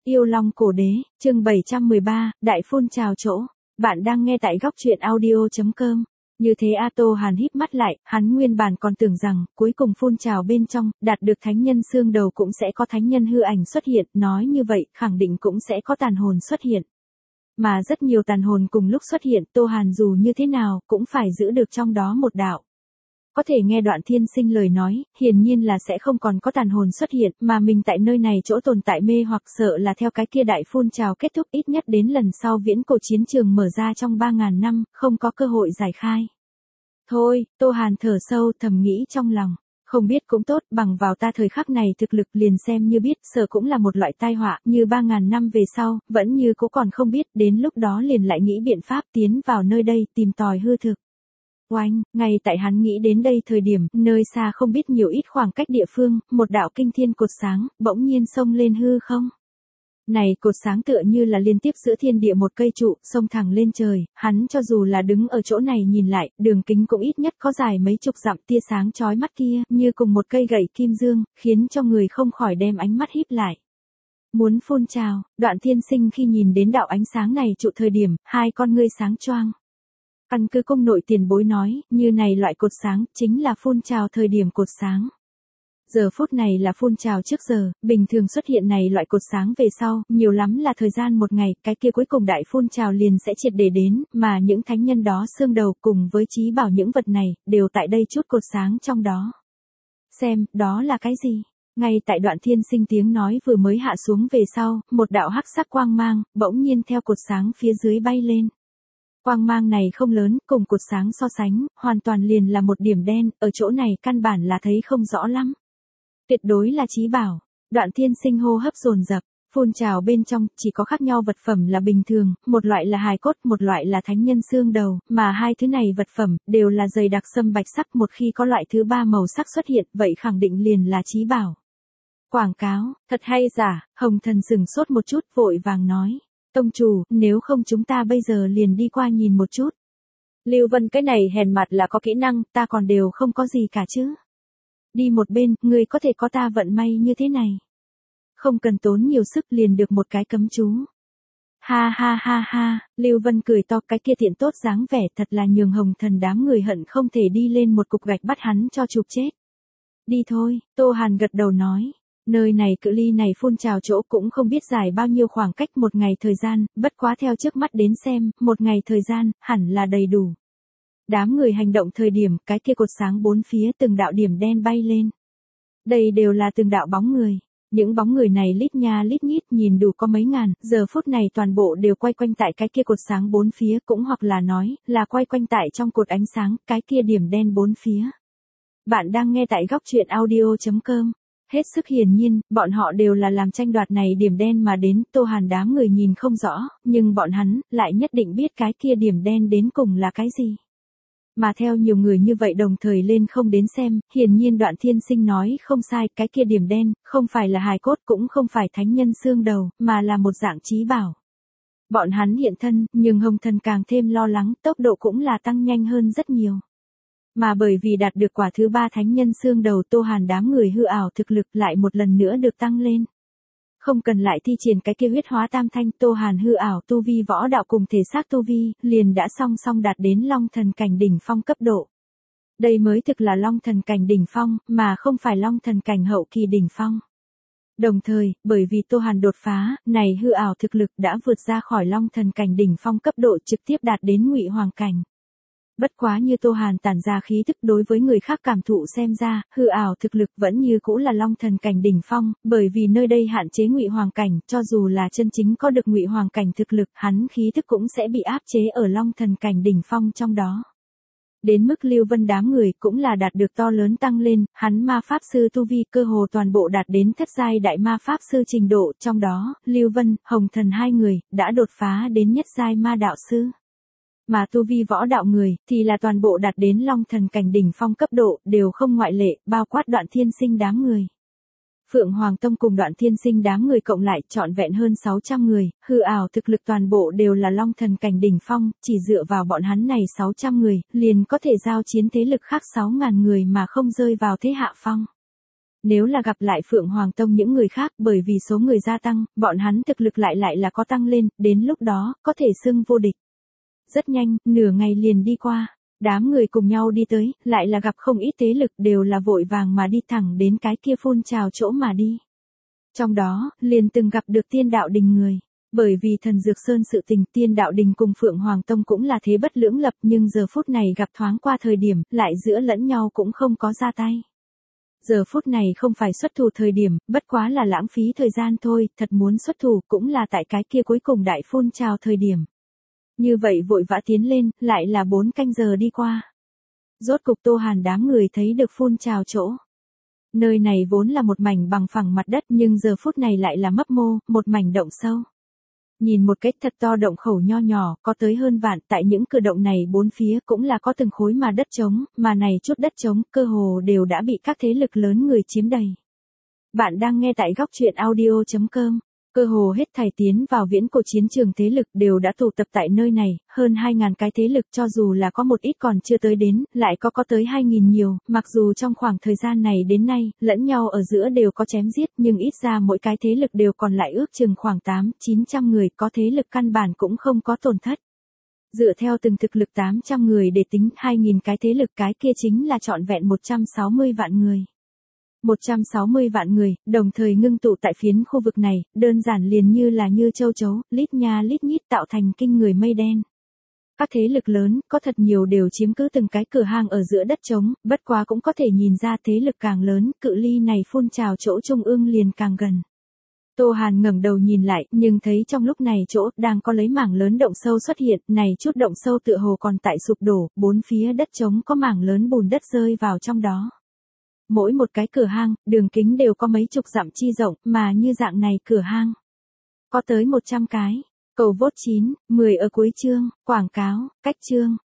Yêu Long Cổ Đế, chương 713, Đại Phun Trào Chỗ. Bạn đang nghe tại góc truyện audio.com. Như thế Tô Hàn híp mắt lại, hắn nguyên bản còn tưởng rằng, cuối cùng phun trào bên trong, đạt được thánh nhân xương đầu cũng sẽ có thánh nhân hư ảnh xuất hiện, nói như vậy, khẳng định cũng sẽ có tàn hồn xuất hiện. Mà rất nhiều tàn hồn cùng lúc xuất hiện, Tô Hàn dù như thế nào, cũng phải giữ được trong đó một đạo. Có thể nghe Đoạn Thiên Sinh lời nói, hiển nhiên là sẽ không còn có tàn hồn xuất hiện, mà mình tại nơi này chỗ tồn tại mê hoặc sợ là theo cái kia đại phun trào kết thúc ít nhất đến lần sau viễn cổ chiến trường mở ra trong 3.000 năm, không có cơ hội giải khai. Thôi, Tô Hàn thở sâu thầm nghĩ trong lòng, không biết cũng tốt, bằng vào ta thời khắc này thực lực liền xem như biết, sợ cũng là một loại tai họa, như 3.000 năm về sau, vẫn như cũng còn không biết, đến lúc đó liền lại nghĩ biện pháp tiến vào nơi đây tìm tòi hư thực. Oanh, ngay tại hắn nghĩ đến đây thời điểm, nơi xa không biết nhiều ít khoảng cách địa phương, một đạo kinh thiên cột sáng, bỗng nhiên xông lên hư không. Này cột sáng tựa như là liên tiếp giữa thiên địa một cây trụ, xông thẳng lên trời, hắn cho dù là đứng ở chỗ này nhìn lại, đường kính cũng ít nhất có dài mấy chục dặm, tia sáng chói mắt kia, như cùng một cây gậy kim dương, khiến cho người không khỏi đem ánh mắt híp lại. Muốn phun trào, Đoạn Thiên Sinh khi nhìn đến đạo ánh sáng này trụ thời điểm, hai con ngươi sáng choang. Căn cứ công nội tiền bối nói, như này loại cột sáng, chính là phun trào thời điểm cột sáng. Giờ phút này là phun trào trước giờ, bình thường xuất hiện này loại cột sáng về sau, nhiều lắm là thời gian một ngày, cái kia cuối cùng đại phun trào liền sẽ triệt để đến, mà những thánh nhân đó xương đầu cùng với trí bảo những vật này, đều tại đây chút cột sáng trong đó. Xem, đó là cái gì? Ngay tại Đoạn Thiên Sinh tiếng nói vừa mới hạ xuống về sau, một đạo hắc sắc quang mang, bỗng nhiên theo cột sáng phía dưới bay lên. Quang mang này không lớn, cùng cột sáng so sánh, hoàn toàn liền là một điểm đen, ở chỗ này căn bản là thấy không rõ lắm. Tuyệt đối là trí bảo. Đoạn Thiên Sinh hô hấp dồn dập, phun trào bên trong chỉ có khác nhau vật phẩm là bình thường, một loại là hài cốt, một loại là thánh nhân xương đầu, mà hai thứ này vật phẩm đều là dày đặc sâm bạch sắc, một khi có loại thứ ba màu sắc xuất hiện, vậy khẳng định liền là trí bảo. Quảng cáo, thật hay giả? Hồng Thần sừng sốt một chút, vội vàng nói. Tông chủ, nếu không chúng ta bây giờ liền đi qua nhìn một chút. Lưu Vân cái này hèn mặt là có kỹ năng, ta còn đều không có gì cả chứ. Đi một bên, người có thể có ta vận may như thế này. Không cần tốn nhiều sức liền được một cái cấm chú. Ha ha ha ha, Lưu Vân cười to, cái kia tiện tốt dáng vẻ thật là nhường Hồng Thần đám người hận không thể đi lên một cục gạch bắt hắn cho chụp chết. Đi thôi, Tô Hàn gật đầu nói. Nơi này cự ly này phun trào chỗ cũng không biết dài bao nhiêu khoảng cách, một ngày thời gian, bất quá theo trước mắt đến xem, một ngày thời gian, hẳn là đầy đủ. Đám người hành động thời điểm, cái kia cột sáng bốn phía từng đạo điểm đen bay lên. Đây đều là từng đạo bóng người. Những bóng người này lít nha lít nhít nhìn đủ có mấy ngàn, giờ phút này toàn bộ đều quay quanh tại cái kia cột sáng bốn phía, cũng hoặc là nói, là quay quanh tại trong cột ánh sáng, cái kia điểm đen bốn phía. Bạn đang nghe tại góc truyện audio.com. Hết sức hiển nhiên, bọn họ đều là làm tranh đoạt này điểm đen mà đến, Tô Hàn đám người nhìn không rõ, nhưng bọn hắn lại nhất định biết cái kia điểm đen đến cùng là cái gì. Mà theo nhiều người như vậy đồng thời lên không đến xem, hiển nhiên Đoạn Thiên Sinh nói không sai, cái kia điểm đen, không phải là hài cốt cũng không phải thánh nhân xương đầu, mà là một dạng trí bảo. Bọn hắn hiện thân, nhưng Hồng Thần càng thêm lo lắng, tốc độ cũng là tăng nhanh hơn rất nhiều. Mà bởi vì đạt được quả thứ ba thánh nhân xương đầu, Tô Hàn đám người hư ảo thực lực lại một lần nữa được tăng lên. Không cần lại thi triển cái kia huyết hóa tam thanh, Tô Hàn hư ảo tu vi võ đạo cùng thể xác tu vi, liền đã song song đạt đến Long Thần cảnh đỉnh phong cấp độ. Đây mới thực là Long Thần cảnh đỉnh phong, mà không phải Long Thần cảnh hậu kỳ đỉnh phong. Đồng thời, bởi vì Tô Hàn đột phá, này hư ảo thực lực đã vượt ra khỏi Long Thần cảnh đỉnh phong cấp độ, trực tiếp đạt đến Ngụy Hoàng cảnh. Bất quá như Tô Hàn tản ra khí thức đối với người khác cảm thụ xem ra, hư ảo thực lực vẫn như cũ là Long Thần cảnh đỉnh phong, bởi vì nơi đây hạn chế Ngụy Hoàng cảnh, cho dù là chân chính có được Ngụy Hoàng cảnh thực lực, hắn khí thức cũng sẽ bị áp chế ở Long Thần cảnh đỉnh phong trong đó. Đến mức Lưu Vân đám người cũng là đạt được to lớn tăng lên, hắn ma pháp sư tu vi cơ hồ toàn bộ đạt đến thất giai đại ma pháp sư trình độ, trong đó, Lưu Vân, Hồng Thần hai người, đã đột phá đến nhất giai ma đạo sư. Mà tu vi võ đạo người, thì là toàn bộ đạt đến Long Thần cảnh đỉnh phong cấp độ, đều không ngoại lệ, bao quát Đoạn Thiên Sinh đám người. Phượng Hoàng Tông cùng Đoạn Thiên Sinh đám người cộng lại trọn vẹn hơn 600 người, hư ảo thực lực toàn bộ đều là Long Thần cảnh đỉnh phong, chỉ dựa vào bọn hắn này 600 người, liền có thể giao chiến thế lực khác 6.000 người mà không rơi vào thế hạ phong. Nếu là gặp lại Phượng Hoàng Tông những người khác bởi vì số người gia tăng, bọn hắn thực lực lại là có tăng lên, đến lúc đó, có thể xưng vô địch. Rất nhanh, nửa ngày liền đi qua. Đám người cùng nhau đi tới, lại là gặp không ít thế lực đều là vội vàng mà đi thẳng đến cái kia phun trào chỗ mà đi. Trong đó, liền từng gặp được Tiên Đạo Đình người. Bởi vì Thần Dược Sơn sự tình, Tiên Đạo Đình cùng Phượng Hoàng Tông cũng là thế bất lưỡng lập, nhưng giờ phút này gặp thoáng qua thời điểm, lại giữa lẫn nhau cũng không có ra tay. Giờ phút này không phải xuất thủ thời điểm, bất quá là lãng phí thời gian thôi, thật muốn xuất thủ cũng là tại cái kia cuối cùng đại phun trào thời điểm. Như vậy vội vã tiến lên, lại là 4 canh giờ đi qua. Rốt cục Tô Hàn đám người thấy được phun trào chỗ. Nơi này vốn là một mảnh bằng phẳng mặt đất nhưng giờ phút này lại là mấp mô, một mảnh động sâu. Nhìn một cách thật to động khẩu nho nhỏ, có tới hơn vạn, tại những cửa động này bốn phía cũng là có từng khối mà đất trống, mà này chút đất trống, cơ hồ đều đã bị các thế lực lớn người chiếm đầy. Bạn đang nghe tại góc truyện audio.com. Cơ hồ hết thảy tiến vào viễn cổ chiến trường thế lực đều đã tụ tập tại nơi này, hơn 2.000 cái thế lực cho dù là có một ít còn chưa tới đến, lại có tới 2.000 nhiều, mặc dù trong khoảng thời gian này đến nay, lẫn nhau ở giữa đều có chém giết nhưng ít ra mỗi cái thế lực đều còn lại ước chừng khoảng 800-900 người, có thế lực căn bản cũng không có tổn thất. Dựa theo từng thực lực 800 người để tính 2.000 cái thế lực cái kia chính là trọn vẹn 160 vạn người. 160 vạn người, đồng thời ngưng tụ tại phiến khu vực này, đơn giản liền như là như châu chấu, lít nha lít nhít tạo thành kinh người mây đen. Các thế lực lớn, có thật nhiều đều chiếm cứ từng cái cửa hang ở giữa đất trống, bất quá cũng có thể nhìn ra thế lực càng lớn, cự ly này phun trào chỗ trung ương liền càng gần. Tô Hàn ngẩng đầu nhìn lại, nhưng thấy trong lúc này chỗ đang có lấy mảng lớn động sâu xuất hiện, này chút động sâu tựa hồ còn tại sụp đổ, bốn phía đất trống có mảng lớn bùn đất rơi vào trong đó. Mỗi một cái cửa hang, đường kính đều có mấy chục dặm chi rộng, mà như dạng này cửa hang có tới 100 cái. Cầu vote 9, 10 ở cuối chương, quảng cáo, cách chương.